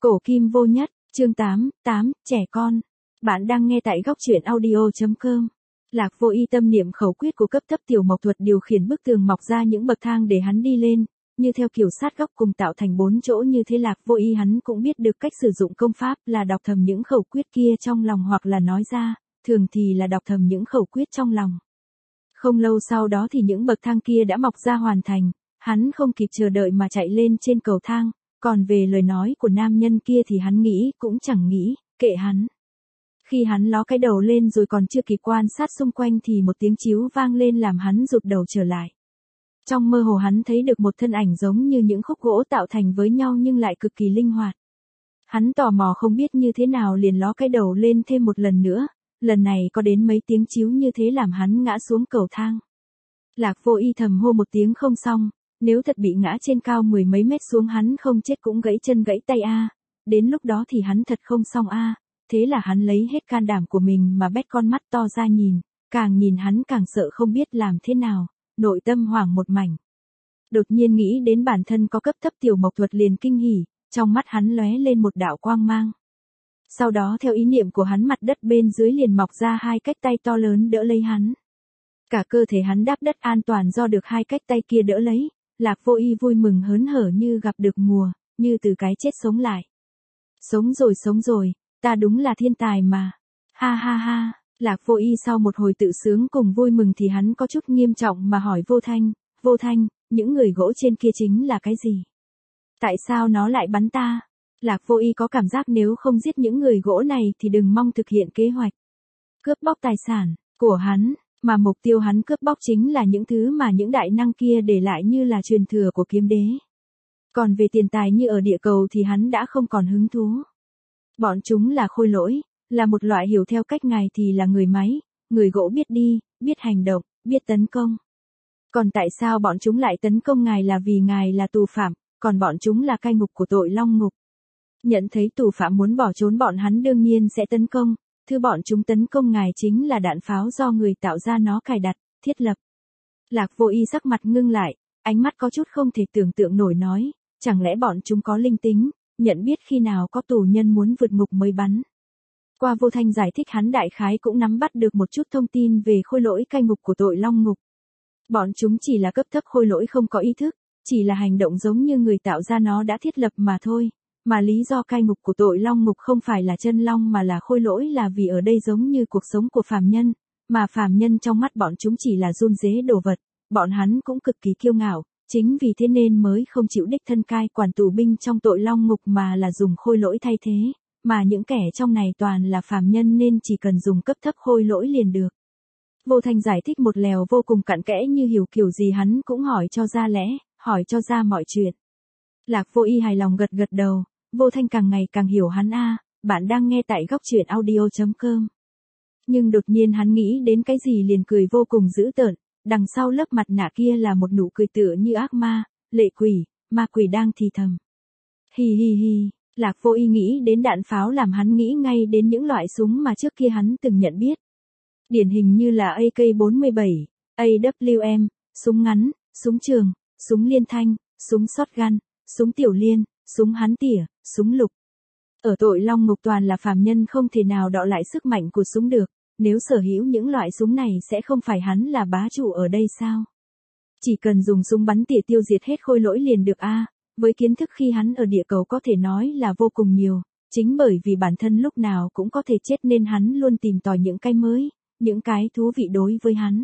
Cổ kim vô nhất, chương 8, trẻ con. Bạn đang nghe tại góc truyện audio.com. Lạc Vô Y tâm niệm khẩu quyết của cấp thấp tiểu mộc thuật điều khiển bức tường mọc ra những bậc thang để hắn đi lên, như theo kiểu sát góc cùng tạo thành 4 chỗ như thế. Lạc Vô Y hắn cũng biết được cách sử dụng công pháp là đọc thầm những khẩu quyết kia trong lòng hoặc là nói ra, thường thì là đọc thầm những khẩu quyết trong lòng. Không lâu sau đó thì những bậc thang kia đã mọc ra hoàn thành, hắn không kịp chờ đợi mà chạy lên trên cầu thang. Còn về lời nói của nam nhân kia thì hắn nghĩ cũng chẳng nghĩ, kệ hắn. Khi hắn ló cái đầu lên rồi còn chưa kịp quan sát xung quanh thì một tiếng chiếu vang lên làm hắn rụt đầu trở lại. Trong mơ hồ hắn thấy được một thân ảnh giống như những khúc gỗ tạo thành với nhau nhưng lại cực kỳ linh hoạt. Hắn tò mò không biết như thế nào liền ló cái đầu lên thêm một lần nữa, lần này có đến mấy tiếng chiếu như thế làm hắn ngã xuống cầu thang. Lạc Vô Y thầm hô một tiếng không xong. Nếu thật bị ngã trên cao 10 mấy mét xuống hắn không chết cũng gãy chân gãy tay a. Đến lúc đó thì hắn thật không xong a. Thế là hắn lấy hết can đảm của mình mà bét con mắt to ra nhìn, càng nhìn hắn càng sợ không biết làm thế nào, nội tâm hoảng một mảnh. Đột nhiên nghĩ đến bản thân có cấp thấp tiểu mộc thuật liền kinh hỉ, trong mắt hắn lóe lên một đạo quang mang. Sau đó theo ý niệm của hắn mặt đất bên dưới liền mọc ra hai cái tay to lớn đỡ lấy hắn. Cả cơ thể hắn đáp đất an toàn do được hai cái tay kia đỡ lấy. Lạc Vô Y vui mừng hớn hở như gặp được mùa, như từ cái chết sống lại. Sống rồi, ta đúng là thiên tài mà. Ha ha ha, Lạc Vô Y sau một hồi tự sướng cùng vui mừng thì hắn có chút nghiêm trọng mà hỏi Vô Thanh, những người gỗ trên kia chính là cái gì? Tại sao nó lại bắn ta? Lạc Vô Y có cảm giác nếu không giết những người gỗ này thì đừng mong thực hiện kế hoạch cướp bóc tài sản của hắn. Mà mục tiêu hắn cướp bóc chính là những thứ mà những đại năng kia để lại như là truyền thừa của kiếm đế. Còn về tiền tài như ở địa cầu thì hắn đã không còn hứng thú. Bọn chúng là khôi lỗi, là một loại hiểu theo cách ngài thì là người máy, người gỗ biết đi, biết hành động, biết tấn công. Còn tại sao bọn chúng lại tấn công ngài là vì ngài là tù phạm, còn bọn chúng là cai ngục của tội long ngục. Nhận thấy tù phạm muốn bỏ trốn bọn hắn đương nhiên sẽ tấn công. Thứ bọn chúng tấn công ngài chính là đạn pháo do người tạo ra nó cài đặt, thiết lập. Lạc Vô Y sắc mặt ngưng lại, ánh mắt có chút không thể tưởng tượng nổi nói, chẳng lẽ bọn chúng có linh tính, nhận biết khi nào có tù nhân muốn vượt ngục mới bắn. Qua Vô Thanh giải thích hắn đại khái cũng nắm bắt được một chút thông tin về khôi lỗi cai ngục của tội long ngục. Bọn chúng chỉ là cấp thấp khôi lỗi không có ý thức, chỉ là hành động giống như người tạo ra nó đã thiết lập mà thôi. Mà lý do cai ngục của tội long ngục không phải là chân long mà là khôi lỗi là vì ở đây giống như cuộc sống của phàm nhân, mà phàm nhân trong mắt bọn chúng chỉ là run rế đồ vật, bọn hắn cũng cực kỳ kiêu ngạo, chính vì thế nên mới không chịu đích thân cai quản tù binh trong tội long ngục mà là dùng khôi lỗi thay thế, mà những kẻ trong này toàn là phàm nhân nên chỉ cần dùng cấp thấp khôi lỗi liền được. Vô Thanh giải thích một lèo vô cùng cặn kẽ như hiểu kiểu gì hắn cũng hỏi cho ra lẽ, hỏi cho ra mọi chuyện. Lạc Vô Y hài lòng gật gật đầu. Vô Thanh càng ngày càng hiểu hắn a. Bạn đang nghe tại góc truyện audio.com. Nhưng đột nhiên hắn nghĩ đến cái gì liền cười vô cùng dữ tợn, đằng sau lớp mặt nạ kia là một nụ cười tựa như ác ma, lệ quỷ, ma quỷ đang thì thầm. Hi hi hi, Lạc Vô Y nghĩ đến đạn pháo làm hắn nghĩ ngay đến những loại súng mà trước kia hắn từng nhận biết. Điển hình như là AK-47, AWM, súng ngắn, súng trường, súng liên thanh, súng shotgun, súng tiểu liên, súng hắn tỉa, súng lục. Ở tội long ngục toàn là phàm nhân không thể nào đọ lại sức mạnh của súng được, nếu sở hữu những loại súng này sẽ không phải hắn là bá chủ ở đây sao? Chỉ cần dùng súng bắn tỉa tiêu diệt hết khôi lỗi liền được a. Với kiến thức khi hắn ở địa cầu có thể nói là vô cùng nhiều, chính bởi vì bản thân lúc nào cũng có thể chết nên hắn luôn tìm tòi những cái mới, những cái thú vị đối với hắn.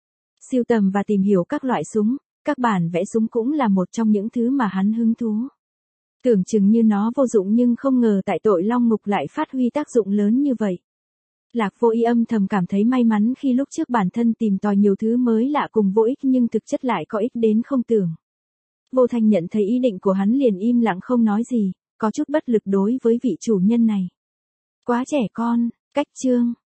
Sưu tầm và tìm hiểu các loại súng, các bản vẽ súng cũng là một trong những thứ mà hắn hứng thú. Tưởng chừng như nó vô dụng nhưng không ngờ tại tội long ngục lại phát huy tác dụng lớn như vậy. Lạc Vô Y âm thầm cảm thấy may mắn khi lúc trước bản thân tìm tòi nhiều thứ mới lạ cùng vô ích nhưng thực chất lại có ích đến không tưởng. Vô Thanh nhận thấy ý định của hắn liền im lặng không nói gì, có chút bất lực đối với vị chủ nhân này. Quá trẻ con, cách chương.